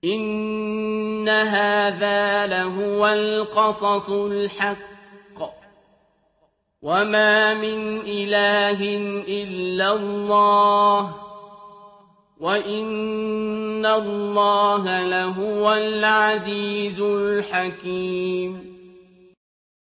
إِنَّ هَٰذَا لَهُوَ الْقَصَصُ الْحَقُّ وَمَا مِنْ إِلَٰهٍ إِلَّا اللَّهُ وَإِنَّ اللَّهَ لَهُوَ الْعَزِيزُ الْحَكِيمُ